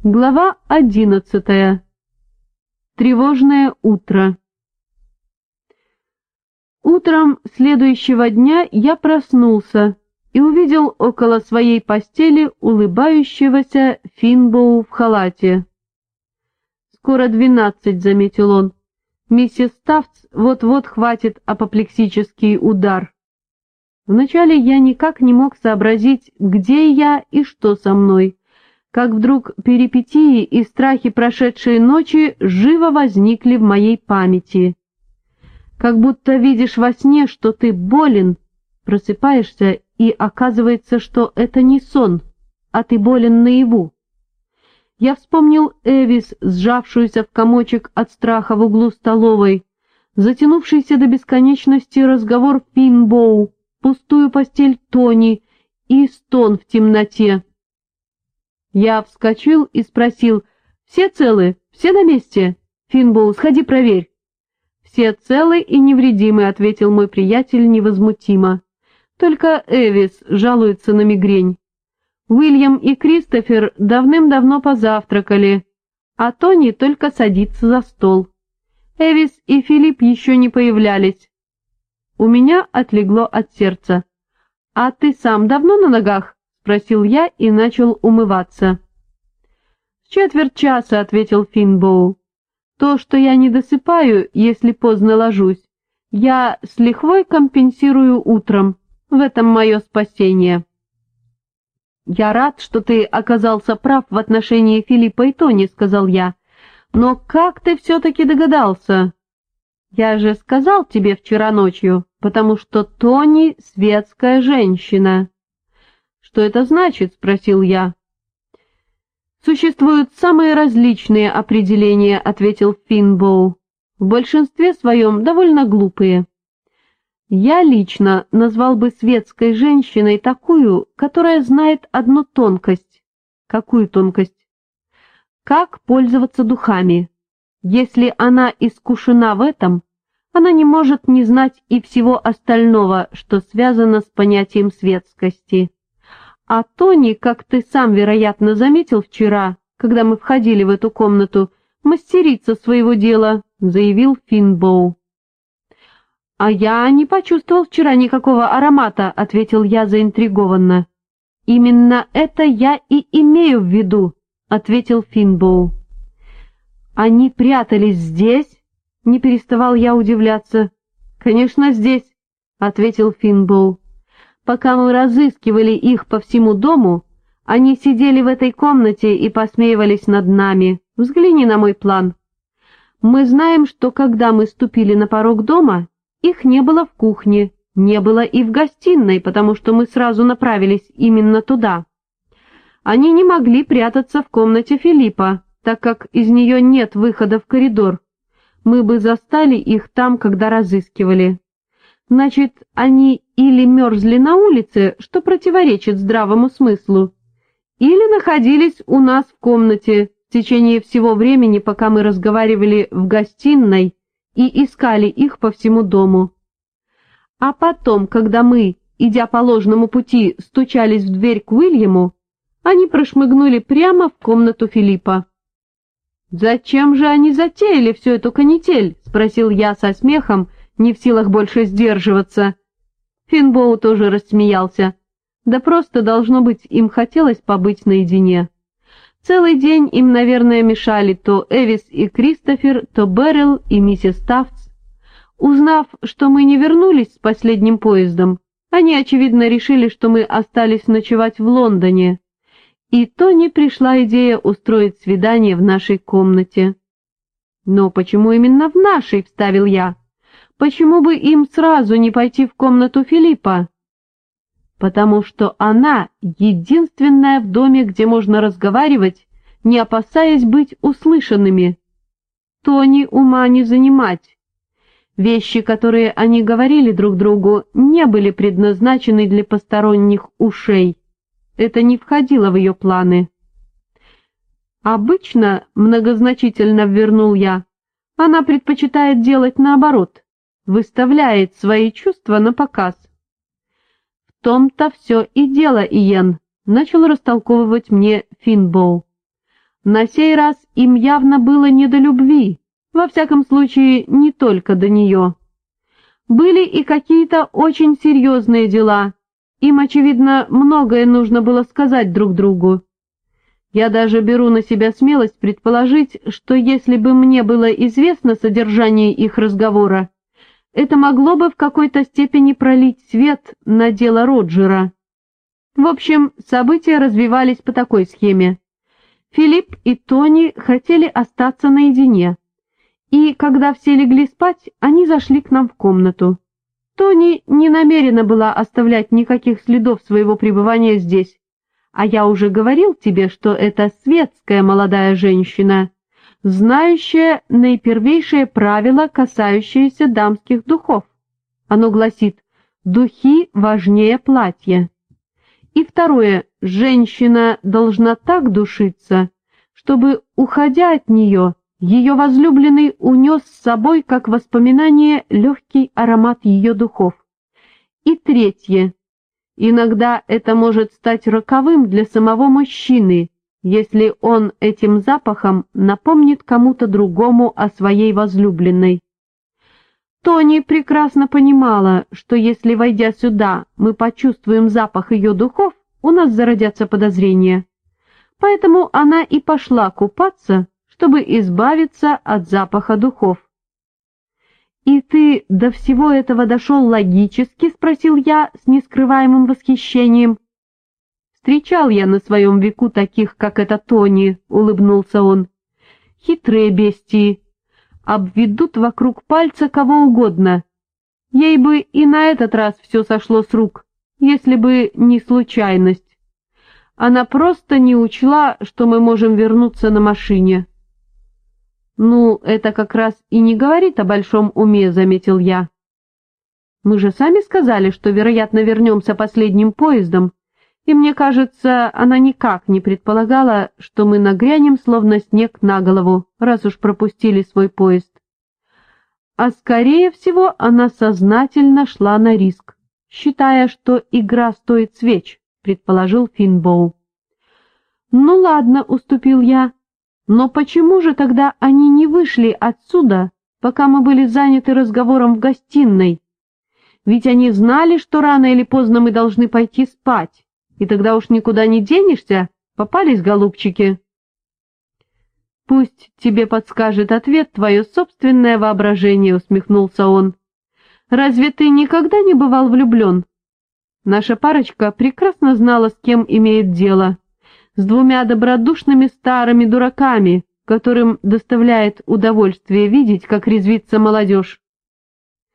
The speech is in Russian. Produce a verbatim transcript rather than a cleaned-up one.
Глава одиннадцатая. Тревожное утро. Утром следующего дня я проснулся и увидел около своей постели улыбающегося Финбоу в халате. «Скоро двенадцать», — заметил он. «Миссис Тафтс вот-вот хватит апоплексический удар». Вначале я никак не мог сообразить, где я и что со мной, как вдруг перипетии и страхи прошедшей ночи живо возникли в моей памяти. Как будто видишь во сне, что ты болен, просыпаешься, и оказывается, что это не сон, а ты болен наяву. Я вспомнил Эвис, сжавшуюся в комочек от страха в углу столовой, затянувшийся до бесконечности разговор Финбоу, пустую постель Тони и стон в темноте. Я вскочил и спросил: «Все целы? Все на месте? Финбоу, сходи проверь». «Все целы и невредимы», — ответил мой приятель невозмутимо. «Только Эвис жалуется на мигрень. Уильям и Кристофер давным-давно позавтракали, а Тони только садится за стол. Эвис и Филипп еще не появлялись». У меня отлегло от сердца. «А ты сам давно на ногах?» — спросил я и начал умываться. «С четверть часа», — ответил Финбоу. «То, что я не досыпаю, если поздно ложусь, я с лихвой компенсирую утром. В этом мое спасение». «Я рад, что ты оказался прав в отношении Филиппа и Тони», — сказал я. «Но как ты все-таки догадался?» «Я же сказал тебе вчера ночью, потому что Тони — светская женщина». «Что это значит?» — спросил я. «Существуют самые различные определения», — ответил Финбоу. «В большинстве своем довольно глупые. Я лично назвал бы светской женщиной такую, которая знает одну тонкость». «Какую тонкость?» «Как пользоваться духами. Если она искушена в этом, она не может не знать и всего остального, что связано с понятием светскости. А Тони, как ты сам, вероятно, заметил вчера, когда мы входили в эту комнату, мастерица своего дела», — заявил Финбоу. «А я не почувствовал вчера никакого аромата», — ответил я заинтригованно. «Именно это я и имею в виду», — ответил Финбоу. «Они прятались здесь?» — не переставал я удивляться. «Конечно, здесь», — ответил Финбоу. «Пока мы разыскивали их по всему дому, они сидели в этой комнате и посмеивались над нами. Взгляни на мой план. Мы знаем, что когда мы ступили на порог дома, их не было в кухне, не было и в гостиной, потому что мы сразу направились именно туда. Они не могли прятаться в комнате Филиппа, так как из нее нет выхода в коридор. Мы бы застали их там, когда разыскивали. Значит, они или мерзли на улице, что противоречит здравому смыслу, или находились у нас в комнате в течение всего времени, пока мы разговаривали в гостиной и искали их по всему дому. А потом, когда мы, идя по ложному пути, стучались в дверь к Уильяму, они прошмыгнули прямо в комнату Филиппа». «Зачем же они затеяли всю эту канитель?» — спросил я со смехом, не в силах больше сдерживаться. Финбоу тоже рассмеялся. Да просто, должно быть, им хотелось побыть наедине. Целый день им, наверное, мешали то Эвис и Кристофер, то Берил и миссис Тафтс. Узнав, что мы не вернулись с последним поездом, они, очевидно, решили, что мы остались ночевать в Лондоне. И Тони пришла идея устроить свидание в нашей комнате. «Но почему именно в нашей?» — вставил я. «Почему бы им сразу не пойти в комнату Филиппа?» «Потому что она единственная в доме, где можно разговаривать, не опасаясь быть услышанными. Тони ума не занимать. Вещи, которые они говорили друг другу, не были предназначены для посторонних ушей. Это не входило в ее планы». «Обычно, — многозначительно ввернул я, — она предпочитает делать наоборот, выставляет свои чувства на показ». «В том-то все и дело, Иен», — начал растолковывать мне Финбоу. На сей раз им явно было не до любви, во всяком случае, не только до нее. Были и какие-то очень серьезные дела, им, очевидно, многое нужно было сказать друг другу. Я даже беру на себя смелость предположить, что если бы мне было известно содержание их разговора, это могло бы в какой-то степени пролить свет на дело Роджера. В общем, события развивались по такой схеме. Филипп и Тони хотели остаться наедине, и, когда все легли спать, они зашли к нам в комнату. Тони не намерена была оставлять никаких следов своего пребывания здесь, а я уже говорил тебе, что это светская молодая женщина, знающая наипервейшее правило, касающееся дамских духов. Оно гласит: «Духи важнее платья». И второе, женщина должна так душиться, чтобы, уходя от нее, ее возлюбленный унес с собой, как воспоминание, легкий аромат ее духов. И третье, иногда это может стать роковым для самого мужчины, если он этим запахом напомнит кому-то другому о своей возлюбленной. Тони прекрасно понимала, что если, войдя сюда, мы почувствуем запах ее духов, у нас зародятся подозрения. Поэтому она и пошла купаться, чтобы избавиться от запаха духов. «И ты до всего этого дошел логически?» — спросил я с нескрываемым восхищением. «Встречал я на своем веку таких, как эта Тони», — улыбнулся он. «Хитрые бестии. Обведут вокруг пальца кого угодно. Ей бы и на этот раз все сошло с рук, если бы не случайность. Она просто не учла, что мы можем вернуться на машине». «Ну, это как раз и не говорит о большом уме», — заметил я. «Мы же сами сказали, что, вероятно, вернемся последним поездом, и мне кажется, она никак не предполагала, что мы нагрянем, словно снег на голову, раз уж пропустили свой поезд. А скорее всего, она сознательно шла на риск, считая, что игра стоит свеч», — предположил Финбоу. «Ну ладно», — уступил я. «Но почему же тогда они не вышли отсюда, пока мы были заняты разговором в гостиной? Ведь они знали, что рано или поздно мы должны пойти спать, и тогда уж никуда не денешься, попались голубчики». «Пусть тебе подскажет ответ твое собственное воображение», — усмехнулся он. «Разве ты никогда не бывал влюблен?» Наша парочка прекрасно знала, с кем имеет дело. С двумя добродушными старыми дураками, которым доставляет удовольствие видеть, как резвится молодежь.